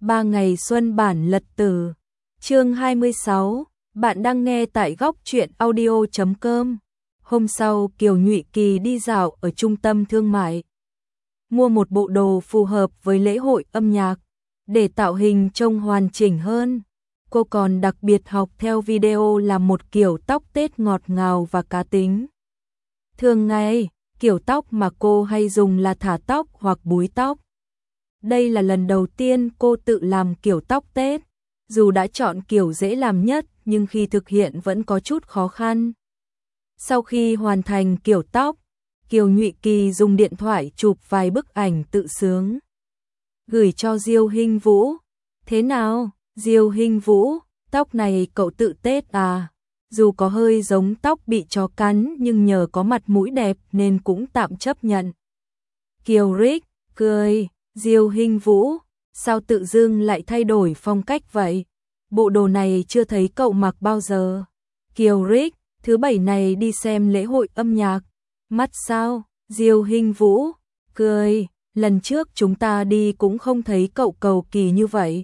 3 ngày xuân bản lật tử. Chương 26, bạn đang nghe tại góc truyện audio.com. Hôm sau, Kiều Nhụy Kỳ đi dạo ở trung tâm thương mại, mua một bộ đồ phù hợp với lễ hội âm nhạc, để tạo hình trông hoàn chỉnh hơn. Cô còn đặc biệt học theo video làm một kiểu tóc Tết ngọt ngào và cá tính. Thường ngày, kiểu tóc mà cô hay dùng là thả tóc hoặc búi tóc. Đây là lần đầu tiên cô tự làm kiểu tóc Tết. Dù đã chọn kiểu dễ làm nhất, nhưng khi thực hiện vẫn có chút khó khăn. Sau khi hoàn thành kiểu tóc, Kiều Nhụy Kỳ dùng điện thoại chụp vài bức ảnh tự sướng, gửi cho Diêu Hinh Vũ. Thế nào, Diêu Hinh Vũ, tóc này cậu tự tết à? Dù có hơi giống tóc bị chó cắn nhưng nhờ có mặt mũi đẹp nên cũng tạm chấp nhận. Kiều Rích cười, Diêu Hinh Vũ, sao tự dưng lại thay đổi phong cách vậy? Bộ đồ này chưa thấy cậu mặc bao giờ. Kiều Rích, thứ bảy này đi xem lễ hội âm nhạc. Mắt sao? Diêu Hinh Vũ cười, lần trước chúng ta đi cũng không thấy cậu cầu kỳ như vậy.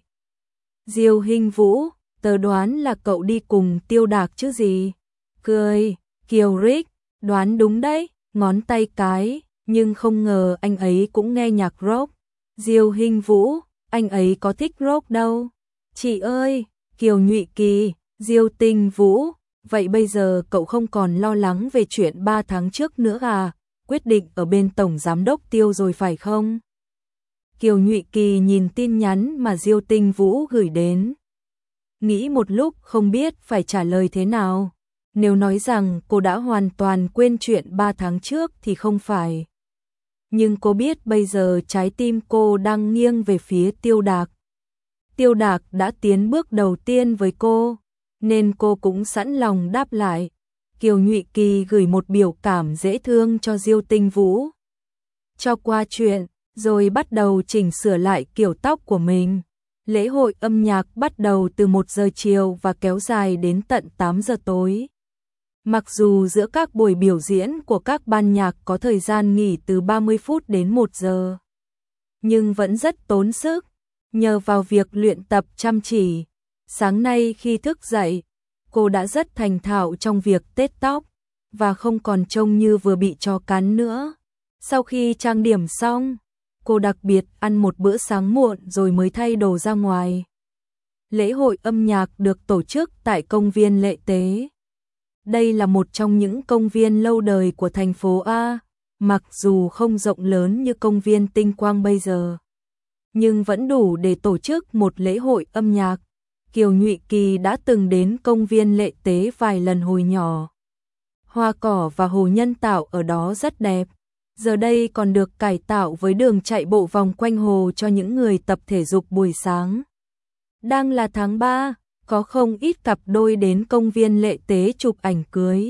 Diêu Hinh Vũ, tớ đoán là cậu đi cùng Tiêu Đạc chứ gì. Cười, Kiều Rích, đoán đúng đấy, ngón tay cái, nhưng không ngờ anh ấy cũng nghe nhạc rock. Diêu Hinh Vũ, anh ấy có thích rock đâu. Chị ơi, Kiều Nhụy Kỳ, Diêu Tinh Vũ, vậy bây giờ cậu không còn lo lắng về chuyện 3 tháng trước nữa à? Quyết định ở bên Tổng Giám đốc Tiêu rồi phải không? Kiều Nhụy Kỳ nhìn tin nhắn mà Diêu Tinh Vũ gửi đến. Nghĩ một lúc không biết phải trả lời thế nào. Nếu nói rằng cô đã hoàn toàn quên chuyện 3 tháng trước thì không phải. Nhưng cô biết bây giờ trái tim cô đang nghiêng về phía Tiêu Đạc. Tiêu Đạc đã tiến bước đầu tiên với cô, nên cô cũng sẵn lòng đáp lại. Kiều Nhụy Kỳ gửi một biểu cảm dễ thương cho Diêu Tinh Vũ. Cho qua chuyện, rồi bắt đầu chỉnh sửa lại kiểu tóc của mình. Lễ hội âm nhạc bắt đầu từ 1 giờ chiều và kéo dài đến tận 8 giờ tối. Mặc dù giữa các buổi biểu diễn của các ban nhạc có thời gian nghỉ từ 30 phút đến 1 giờ, nhưng vẫn rất tốn sức. Nhờ vào việc luyện tập chăm chỉ, sáng nay khi thức dậy, cô đã rất thành thạo trong việc tết tóc, và không còn trông như vừa bị chó cắn nữa. Sau khi trang điểm xong, cô đặc biệt ăn một bữa sáng muộn rồi mới thay đồ ra ngoài. Lễ hội âm nhạc được tổ chức tại công viên Lệ Tế. Đây là một trong những công viên lâu đời của thành phố A, mặc dù không rộng lớn như công viên Tinh Quang bây giờ, nhưng vẫn đủ để tổ chức một lễ hội âm nhạc. Kiều Nhụy Kỳ đã từng đến công viên Lệ Tế vài lần hồi nhỏ. Hoa cỏ và hồ nhân tạo ở đó rất đẹp. Giờ đây còn được cải tạo với đường chạy bộ vòng quanh hồ cho những người tập thể dục buổi sáng. Đang là tháng 3, có không ít cặp đôi đến công viên Lệ Tế chụp ảnh cưới.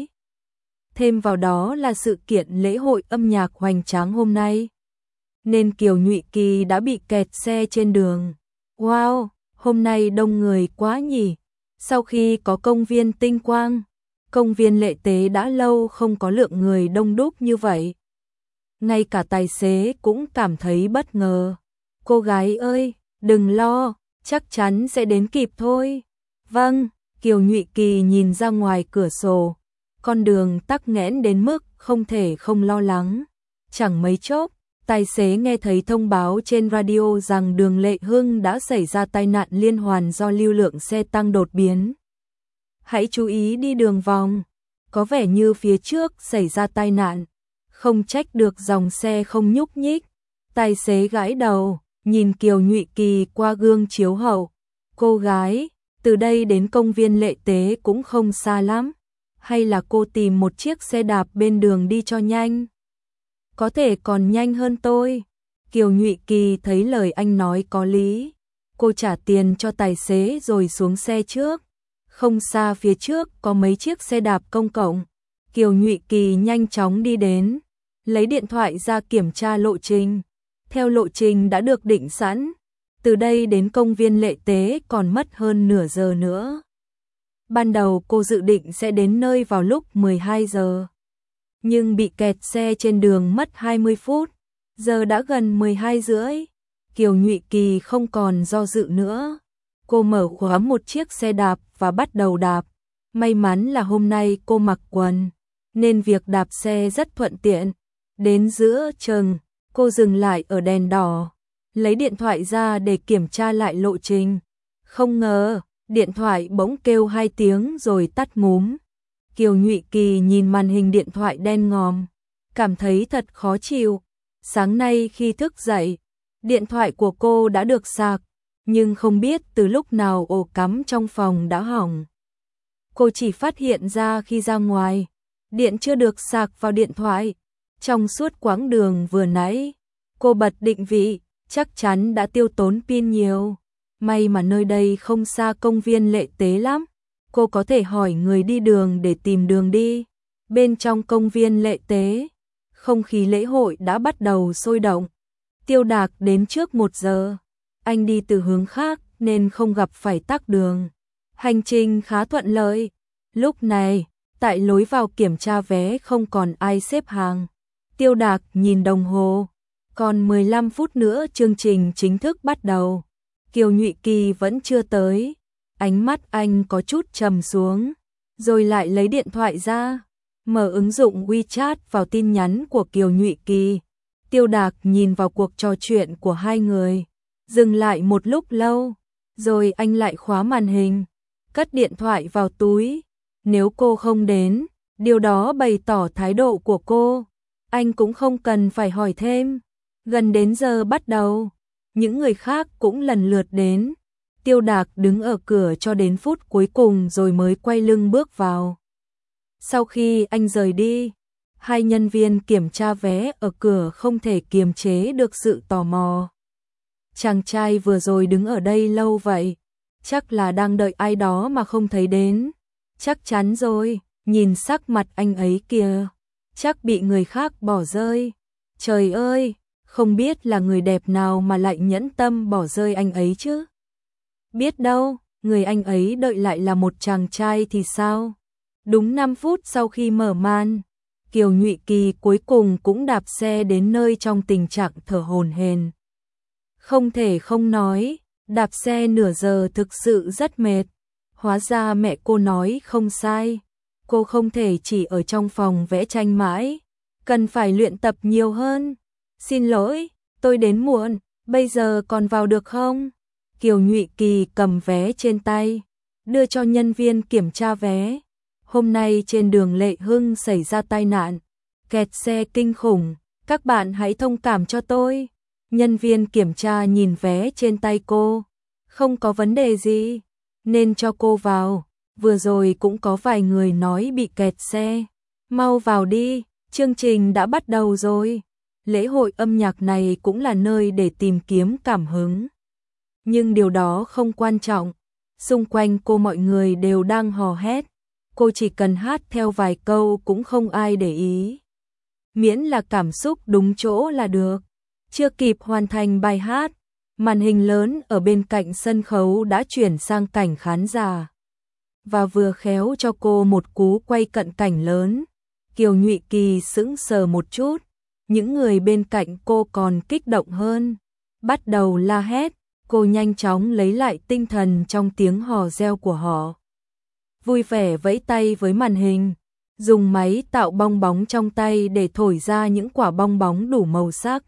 Thêm vào đó là sự kiện lễ hội âm nhạc hoành tráng hôm nay, nên Kiều Nhụy Kỳ đã bị kẹt xe trên đường. Wow, hôm nay đông người quá nhỉ. Sau khi có công viên Tinh Quang, công viên Lệ Tế đã lâu không có lượng người đông đúc như vậy. Ngay cả tài xế cũng cảm thấy bất ngờ. Cô gái ơi, đừng lo, chắc chắn sẽ đến kịp thôi. Vâng, Kiều Nhụy Kỳ nhìn ra ngoài cửa sổ. Con đường tắc nghẽn đến mức không thể không lo lắng. Chẳng mấy chốc, tài xế nghe thấy thông báo trên radio rằng đường Lệ Hưng đã xảy ra tai nạn liên hoàn do lưu lượng xe tăng đột biến. Hãy chú ý đi đường vòng. Có vẻ như phía trước xảy ra tai nạn. Không trách được dòng xe không nhúc nhích. Tài xế gãi đầu, nhìn Kiều Nhụy Kỳ qua gương chiếu hậu. Cô gái, từ đây đến công viên Lệ Tế cũng không xa lắm. Hay là cô tìm một chiếc xe đạp bên đường đi cho nhanh? Có thể còn nhanh hơn tôi. Kiều Nhụy Kỳ thấy lời anh nói có lý. Cô trả tiền cho tài xế rồi xuống xe trước. Không xa phía trước có mấy chiếc xe đạp công cộng. Kiều Nhụy Kỳ nhanh chóng đi đến, lấy điện thoại ra kiểm tra lộ trình. Theo lộ trình đã được định sẵn, từ đây đến công viên Lệ Tế còn mất hơn nửa giờ nữa. Ban đầu cô dự định sẽ đến nơi vào lúc 12 giờ, nhưng bị kẹt xe trên đường mất 20 phút. Giờ đã gần 12 rưỡi. Kiều Nhụy Kỳ không còn do dự nữa. Cô mở khóa một chiếc xe đạp và bắt đầu đạp. May mắn là hôm nay cô mặc quần, nên việc đạp xe rất thuận tiện. Đến giữa chừng, cô dừng lại ở đèn đỏ, lấy điện thoại ra để kiểm tra lại lộ trình. Không ngờ, điện thoại bỗng kêu 2 tiếng rồi tắt ngúm. Kiều Nhụy Kỳ nhìn màn hình điện thoại đen ngòm, cảm thấy thật khó chịu. Sáng nay khi thức dậy, điện thoại của cô đã được sạc, nhưng không biết từ lúc nào ổ cắm trong phòng đã hỏng. Cô chỉ phát hiện ra khi ra ngoài, điện chưa được sạc vào điện thoại. Trong suốt quãng đường vừa nãy, cô bật định vị, chắc chắn đã tiêu tốn pin nhiều. May mà nơi đây không xa công viên Lệ Tế lắm. Cô có thể hỏi người đi đường để tìm đường đi. Bên trong công viên Lệ Tế, không khí lễ hội đã bắt đầu sôi động. Tiêu Đạc đến trước 1 giờ. Anh đi từ hướng khác nên không gặp phải tắc đường. Hành trình khá thuận lợi. Lúc này, tại lối vào kiểm tra vé không còn ai xếp hàng. Tiêu Đạc nhìn đồng hồ. Còn 15 phút nữa chương trình chính thức bắt đầu. Kiều Nhụy Kỳ vẫn chưa tới. Ánh mắt anh có chút trầm xuống, rồi lại lấy điện thoại ra, mở ứng dụng WeChat vào tin nhắn của Kiều Nhụy Kỳ. Tiêu Đạc nhìn vào cuộc trò chuyện của hai người, dừng lại một lúc lâu, rồi anh lại khóa màn hình, cất điện thoại vào túi. Nếu cô không đến, điều đó bày tỏ thái độ của cô. Anh cũng không cần phải hỏi thêm. Gần đến giờ bắt đầu, những người khác cũng lần lượt đến. Tiêu Đạc đứng ở cửa cho đến phút cuối cùng rồi mới quay lưng bước vào. Sau khi anh rời đi, 2 nhân viên kiểm tra vé ở cửa không thể kiềm chế được sự tò mò. Chàng trai vừa rồi đứng ở đây lâu vậy, chắc là đang đợi ai đó mà không thấy đến. Chắc chắn rồi, nhìn sắc mặt anh ấy kìa, chắc bị người khác bỏ rơi. Trời ơi, không biết là người đẹp nào mà lại nhẫn tâm bỏ rơi anh ấy chứ. Biết đâu, người anh ấy đợi lại là một chàng trai thì sao? Đúng 5 phút sau khi mở màn, Kiều Nhụy Kỳ cuối cùng cũng đạp xe đến nơi trong tình trạng thở hổn hển. Không thể không nói, đạp xe nửa giờ thực sự rất mệt. Hóa ra mẹ cô nói không sai. Cô không thể chỉ ở trong phòng vẽ tranh mãi, cần phải luyện tập nhiều hơn. Xin lỗi, tôi đến muộn, bây giờ còn vào được không? Kiều Nhụy Kỳ cầm vé trên tay, đưa cho nhân viên kiểm tra vé. Hôm nay trên đường Lệ Hưng xảy ra tai nạn, kẹt xe kinh khủng, các bạn hãy thông cảm cho tôi. Nhân viên kiểm tra nhìn vé trên tay cô, không có vấn đề gì, nên cho cô vào. Vừa rồi cũng có vài người nói bị kẹt xe. Mau vào đi, chương trình đã bắt đầu rồi. Lễ hội âm nhạc này cũng là nơi để tìm kiếm cảm hứng. Nhưng điều đó không quan trọng. Xung quanh cô mọi người đều đang hò hét. Cô chỉ cần hát theo vài câu cũng không ai để ý. Miễn là cảm xúc đúng chỗ là được. Chưa kịp hoàn thành bài hát, màn hình lớn ở bên cạnh sân khấu đã chuyển sang cảnh khán giả. Và vừa khéo cho cô một cú quay cận cảnh lớn. Kiều Nhụy Kỳ sững sờ một chút. Những người bên cạnh cô còn kích động hơn. Bắt đầu la hét. Cô nhanh chóng lấy lại tinh thần trong tiếng hò reo của họ. Vui vẻ vẫy tay với màn hình, dùng máy tạo bong bóng trong tay để thổi ra những quả bong bóng đủ màu sắc.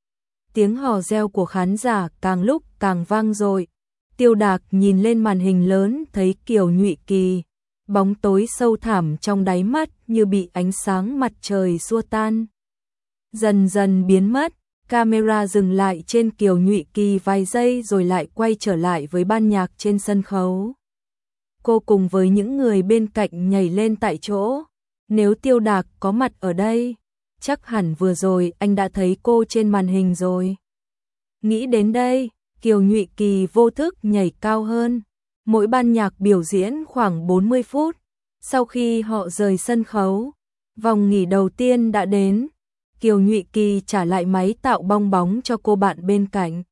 Tiếng hò reo của khán giả càng lúc càng vang dội. Tiêu Đạc nhìn lên màn hình lớn thấy Kiều Nhụy Kỳ, bóng tối sâu thẳm trong đáy mắt như bị ánh sáng mặt trời xua tan. Dần dần biến mất. Camera dừng lại trên Kiều Nhụy Kỳ vài giây rồi lại quay trở lại với ban nhạc trên sân khấu. Cô cùng với những người bên cạnh nhảy lên tại chỗ. Nếu Tiêu Đạc có mặt ở đây, chắc hẳn vừa rồi anh đã thấy cô trên màn hình rồi. Nghĩ đến đây, Kiều Nhụy Kỳ vô thức nhảy cao hơn. Mỗi ban nhạc biểu diễn khoảng 40 phút. Sau khi họ rời sân khấu, vòng nghỉ đầu tiên đã đến. Kiều Nhụy Kỳ trả lại máy tạo bong bóng cho cô bạn bên cạnh.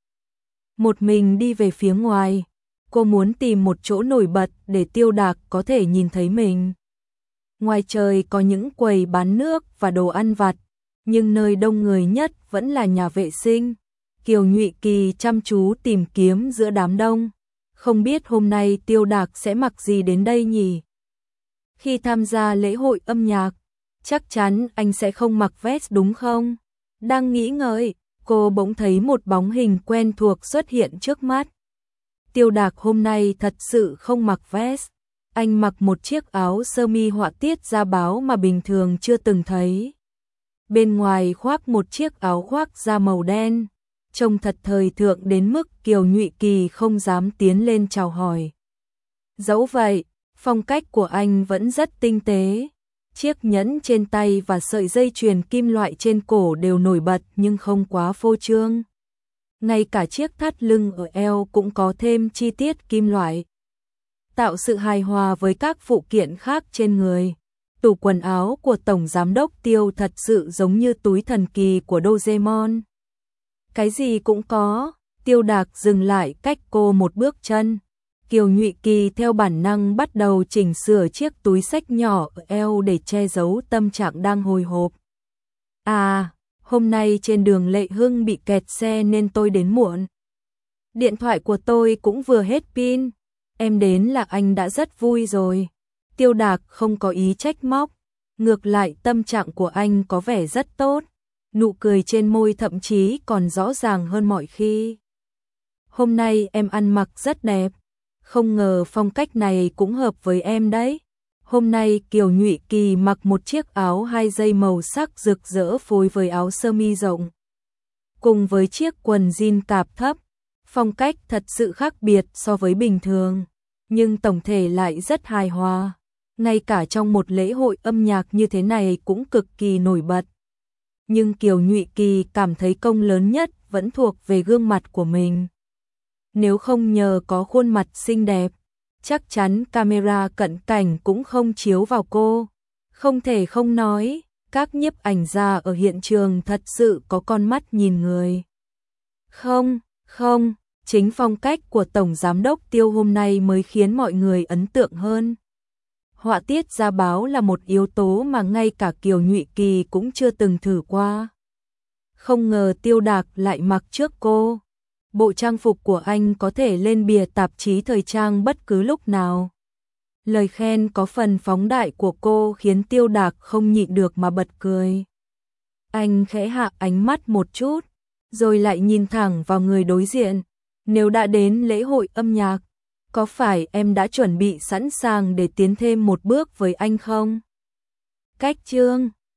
Một mình đi về phía ngoài, cô muốn tìm một chỗ nổi bật để Tiêu Đạc có thể nhìn thấy mình. Ngoài trời có những quầy bán nước và đồ ăn vặt, nhưng nơi đông người nhất vẫn là nhà vệ sinh. Kiều Nhụy Kỳ chăm chú tìm kiếm giữa đám đông. Không biết hôm nay Tiêu Đạc sẽ mặc gì đến đây nhỉ? Khi tham gia lễ hội âm nhạc, chắc chắn anh sẽ không mặc vest đúng không? Đang nghĩ ngợi, cô bỗng thấy một bóng hình quen thuộc xuất hiện trước mắt. Tiêu Đạc hôm nay thật sự không mặc vest. Anh mặc một chiếc áo sơ mi họa tiết da báo mà bình thường chưa từng thấy. Bên ngoài khoác một chiếc áo khoác da màu đen, trông thật thời thượng đến mức Kiều Nhụy Kỳ không dám tiến lên chào hỏi. Dẫu vậy, phong cách của anh vẫn rất tinh tế. Chiếc nhẫn trên tay và sợi dây chuyền kim loại trên cổ đều nổi bật nhưng không quá phô trương. Ngay cả chiếc thắt lưng ở eo cũng có thêm chi tiết kim loại, tạo sự hài hòa với các phụ kiện khác trên người. Tủ quần áo của Tổng Giám đốc Tiêu thật sự giống như túi thần kỳ của Doraemon. Cái gì cũng có. Tiêu Đạc dừng lại cách cô một bước chân. Kiều Nhụy Kỳ theo bản năng bắt đầu chỉnh sửa chiếc túi xách nhỏ ở eo để che giấu tâm trạng đang hồi hộp. À, hôm nay trên đường Lệ Hưng bị kẹt xe nên tôi đến muộn. Điện thoại của tôi cũng vừa hết pin. Em đến là anh đã rất vui rồi. Tiêu Đạc không có ý trách móc. Ngược lại tâm trạng của anh có vẻ rất tốt. Nụ cười trên môi thậm chí còn rõ ràng hơn mọi khi. Hôm nay em ăn mặc rất đẹp. Không ngờ phong cách này cũng hợp với em đấy. Hôm nay Kiều Nhụy Kỳ mặc một chiếc áo 2 dây màu sắc rực rỡ phối với áo sơ mi rộng, cùng với chiếc quần jean cạp thấp. Phong cách thật sự khác biệt so với bình thường, nhưng tổng thể lại rất hài hòa. Ngay cả trong một lễ hội âm nhạc như thế này cũng cực kỳ nổi bật. Nhưng Kiều Nhụy Kỳ cảm thấy công lớn nhất vẫn thuộc về gương mặt của mình. Nếu không nhờ có khuôn mặt xinh đẹp, chắc chắn camera cận cảnh cũng không chiếu vào cô. Không thể không nói, các nhiếp ảnh gia ở hiện trường thật sự có con mắt nhìn người. Không, chính phong cách của Tổng Giám đốc Tiêu hôm nay mới khiến mọi người ấn tượng hơn. Họa tiết da báo là một yếu tố mà ngay cả Kiều Nhụy Kỳ cũng chưa từng thử qua. Không ngờ Tiêu Đạc lại mặc trước cô. Bộ trang phục của anh có thể lên bìa tạp chí thời trang bất cứ lúc nào. Lời khen có phần phóng đại của cô khiến Tiêu Đạc không nhịn được mà bật cười. Anh khẽ hạ ánh mắt một chút, rồi lại nhìn thẳng vào người đối diện. Nếu đã đến lễ hội âm nhạc, có phải em đã chuẩn bị sẵn sàng để tiến thêm một bước với anh không? Cách chương